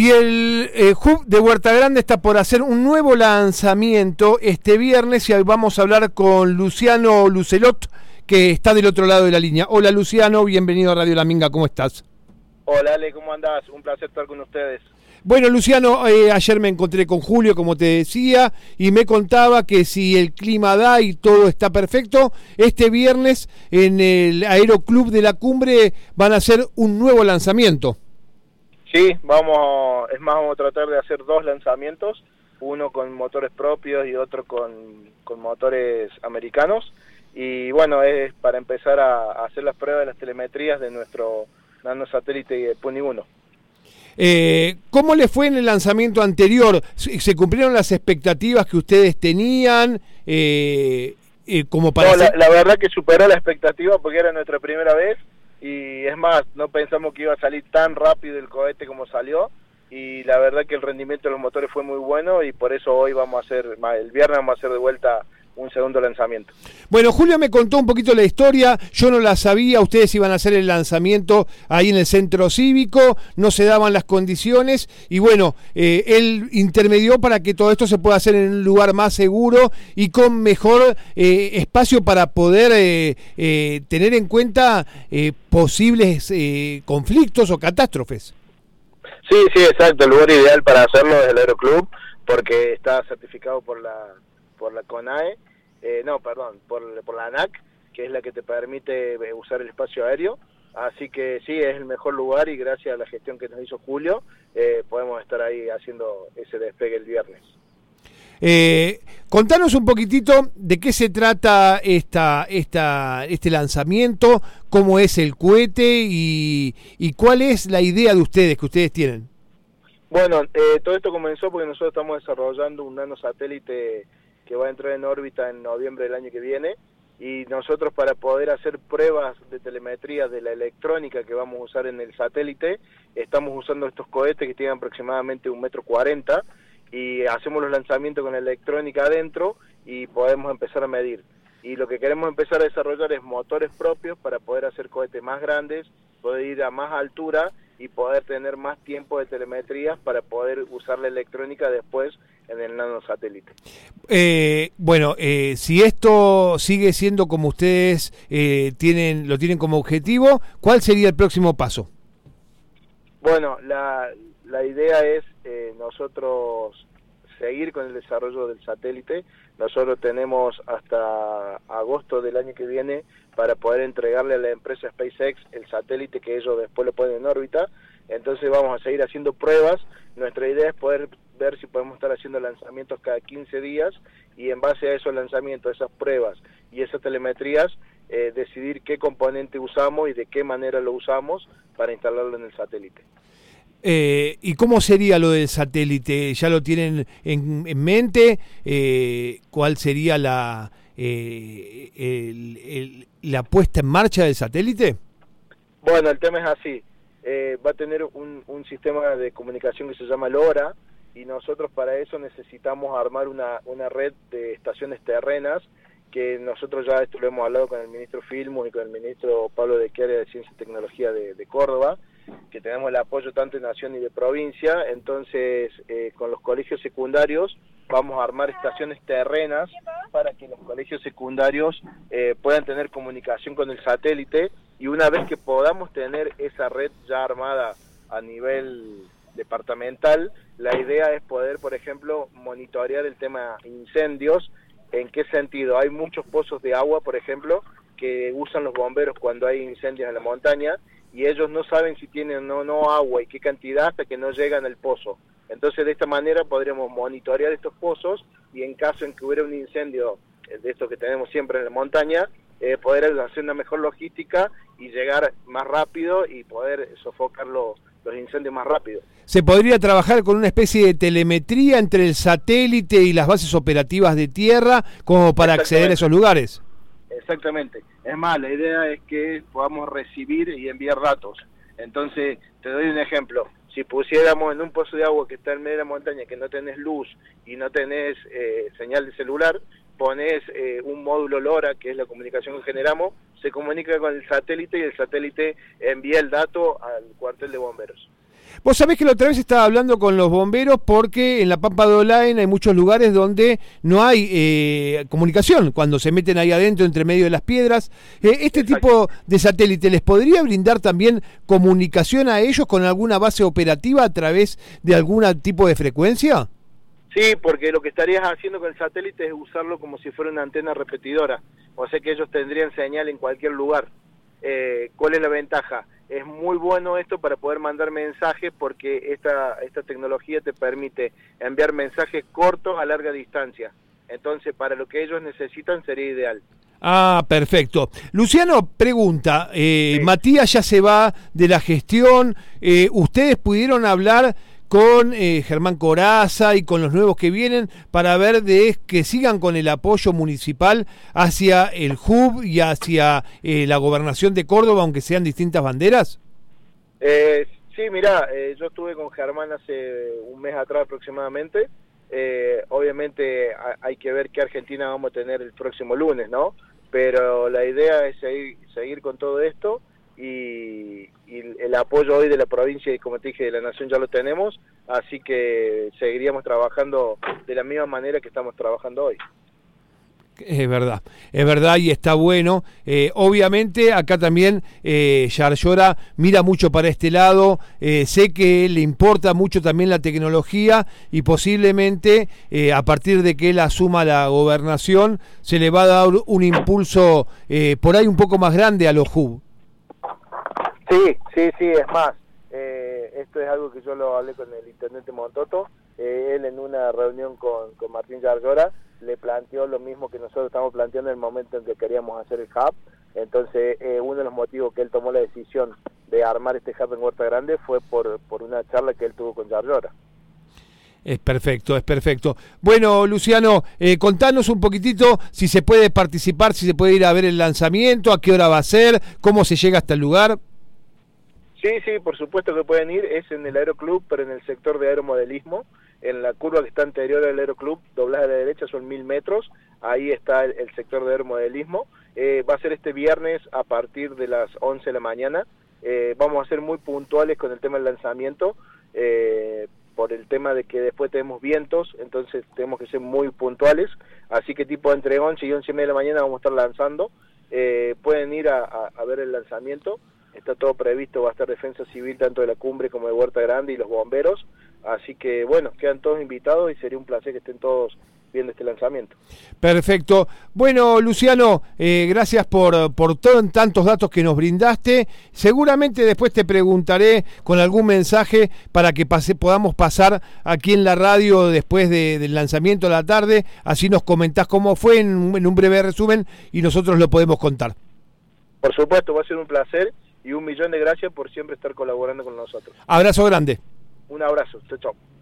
Y el Hub de Huerta Grande está por hacer un nuevo lanzamiento este viernes y hoy vamos a hablar con Luciano Lucelot, que está del otro lado de la línea. Hola Luciano, bienvenido a Radio La Minga, ¿cómo estás? Hola Ale, ¿cómo andás? Un placer estar con ustedes. Bueno Luciano, ayer me encontré con Julio, como te decía, y me contaba que si el clima da y todo está perfecto, este viernes en el Aeroclub de la Cumbre van a hacer un nuevo lanzamiento. Sí, vamos a tratar de hacer dos lanzamientos, uno con motores propios y otro con motores americanos, y bueno, es para empezar a hacer las pruebas de las telemetrías de nuestro nanosatélite Puni 1. ¿Cómo le fue en el lanzamiento anterior? ¿Se cumplieron las expectativas que ustedes tenían? Como para No, la verdad que superó la expectativa porque era nuestra primera vez y es más, no pensamos que iba a salir tan rápido el cohete como salió y la verdad que el rendimiento de los motores fue muy bueno y por eso hoy el viernes vamos a hacer de vuelta un segundo lanzamiento. Bueno, Julio me contó un poquito la historia, yo no la sabía, ustedes iban a hacer el lanzamiento ahí en el centro cívico, no se daban las condiciones y bueno, él intermedió para que todo esto se pueda hacer en un lugar más seguro y con mejor espacio para poder tener en cuenta posibles conflictos o catástrofes. Sí, exacto, el lugar ideal para hacerlo es el Aeroclub porque está certificado por la CONAE, por la ANAC, que es la que te permite usar el espacio aéreo, así que sí, es el mejor lugar y gracias a la gestión que nos hizo Julio, podemos estar ahí haciendo ese despegue el viernes. Contanos un poquitito de qué se trata este lanzamiento, cómo es el cohete y cuál es la idea de ustedes, que ustedes tienen. Bueno, todo esto comenzó porque nosotros estamos desarrollando un nanosatélite que va a entrar en órbita en noviembre del año que viene y nosotros para poder hacer pruebas de telemetría de la electrónica que vamos a usar en el satélite estamos usando estos cohetes que tienen aproximadamente 1,40 m y hacemos los lanzamientos con la electrónica adentro y podemos empezar a medir y lo que queremos empezar a desarrollar es motores propios para poder hacer cohetes más grandes, poder ir a más altura y poder tener más tiempo de telemetrías para poder usar la electrónica después en el nanosatélite. Si esto sigue siendo como ustedes lo tienen como objetivo, ¿cuál sería el próximo paso? Bueno, la idea es nosotros seguir con el desarrollo del satélite. Nosotros tenemos hasta agosto del año que viene para poder entregarle a la empresa SpaceX el satélite que ellos después lo ponen en órbita. Entonces vamos a seguir haciendo pruebas. Nuestra idea es poder ver si podemos estar haciendo lanzamientos cada 15 días y en base a esos lanzamientos, esas pruebas y esas telemetrías, decidir qué componente usamos y de qué manera lo usamos para instalarlo en el satélite. ¿Y cómo sería lo del satélite? ¿Ya lo tienen en mente? ¿Cuál sería la puesta en marcha del satélite? Bueno, el tema es así. Va a tener un sistema de comunicación que se llama LoRa y nosotros para eso necesitamos armar una red de estaciones terrenas que nosotros ya esto lo hemos hablado con el ministro Filmus y con el ministro Pablo de Chiara de Ciencia y Tecnología de Córdoba, que tenemos el apoyo tanto de nación y de provincia. Entonces con los colegios secundarios vamos a armar estaciones terrenas para que los colegios secundarios puedan tener comunicación con el satélite y una vez que podamos tener esa red ya armada a nivel departamental, la idea es poder, por ejemplo, monitorear el tema incendios. ¿En qué sentido? Hay muchos pozos de agua, por ejemplo, que usan los bomberos cuando hay incendios en la montaña y ellos no saben si tienen o no agua y qué cantidad hasta que no llegan al pozo. Entonces de esta manera podremos monitorear estos pozos y en caso en que hubiera un incendio de estos que tenemos siempre en la montaña, poder hacer una mejor logística y llegar más rápido y poder sofocar los incendios más rápido. ¿Se podría trabajar con una especie de telemetría entre el satélite y las bases operativas de tierra como para acceder a esos lugares? Exactamente. Es más, la idea es que podamos recibir y enviar datos. Entonces, te doy un ejemplo. Si pusiéramos en un pozo de agua que está en medio de la montaña, que no tenés luz y no tenés señal de celular, pones un módulo LoRa, que es la comunicación que generamos, se comunica con el satélite y el satélite envía el dato al cuartel de bomberos. Vos sabés que la otra vez estaba hablando con los bomberos porque en la Pampa de Olain hay muchos lugares donde no hay comunicación, cuando se meten ahí adentro entre medio de las piedras. ¿Este Exacto. tipo de satélite les podría brindar también comunicación a ellos con alguna base operativa a través de algún tipo de frecuencia? Sí, porque lo que estarías haciendo con el satélite es usarlo como si fuera una antena repetidora, o sea que ellos tendrían señal en cualquier lugar. ¿Cuál es la ventaja? Es muy bueno esto para poder mandar mensajes porque esta tecnología te permite enviar mensajes cortos a larga distancia. Entonces, para lo que ellos necesitan sería ideal. Ah, perfecto. Luciano, pregunta, Sí. Matías ya se va de la gestión, ¿ustedes pudieron hablar con Germán Corazza y con los nuevos que vienen para ver de que sigan con el apoyo municipal hacia el HUB y hacia la gobernación de Córdoba, aunque sean distintas banderas? Sí, mirá, yo estuve con Germán hace un mes atrás aproximadamente. Obviamente hay que ver qué Argentina vamos a tener el próximo lunes, ¿no? Pero la idea es seguir con todo esto y el apoyo hoy de la provincia y, como te dije, de la nación ya lo tenemos, así que seguiríamos trabajando de la misma manera que estamos trabajando hoy. Es verdad y está bueno. Obviamente acá también Yarlora mira mucho para este lado, sé que le importa mucho también la tecnología y posiblemente a partir de que él asuma la gobernación se le va a dar un impulso por ahí un poco más grande a los HUB. Sí, es más, esto es algo que yo lo hablé con el intendente Montoto, él en una reunión con Martín Yarlora le planteó lo mismo que nosotros estamos planteando en el momento en que queríamos hacer el hub. Entonces uno de los motivos que él tomó la decisión de armar este hub en Huerta Grande fue por una charla que él tuvo con Yarlora. Es perfecto. Bueno, Luciano, contanos un poquitito si se puede participar, si se puede ir a ver el lanzamiento, a qué hora va a ser, cómo se llega hasta el lugar. Sí, por supuesto que pueden ir, es en el Aeroclub, pero en el sector de aeromodelismo, en la curva que está anterior al Aeroclub, doblada a la derecha, son 1000 metros, ahí está el sector de aeromodelismo. Va a ser este viernes a partir de las 11 de la mañana. Vamos a ser muy puntuales con el tema del lanzamiento, por el tema de que después tenemos vientos, entonces tenemos que ser muy puntuales, así que tipo entre 11 y 11 y media de la mañana vamos a estar lanzando. Pueden ir a ver el lanzamiento. Está todo previsto, va a estar Defensa Civil tanto de la cumbre como de Huerta Grande y los bomberos, así que bueno, quedan todos invitados y sería un placer que estén todos viendo este lanzamiento. Perfecto. Bueno, Luciano, gracias por tantos datos que nos brindaste. Seguramente después te preguntaré con algún mensaje para que podamos pasar aquí en la radio después del lanzamiento a la tarde, así nos comentás cómo fue en un breve resumen y nosotros lo podemos contar. Por supuesto, va a ser un placer y 1.000.000 de gracias por siempre estar colaborando con nosotros. Abrazo grande. Un abrazo, chao.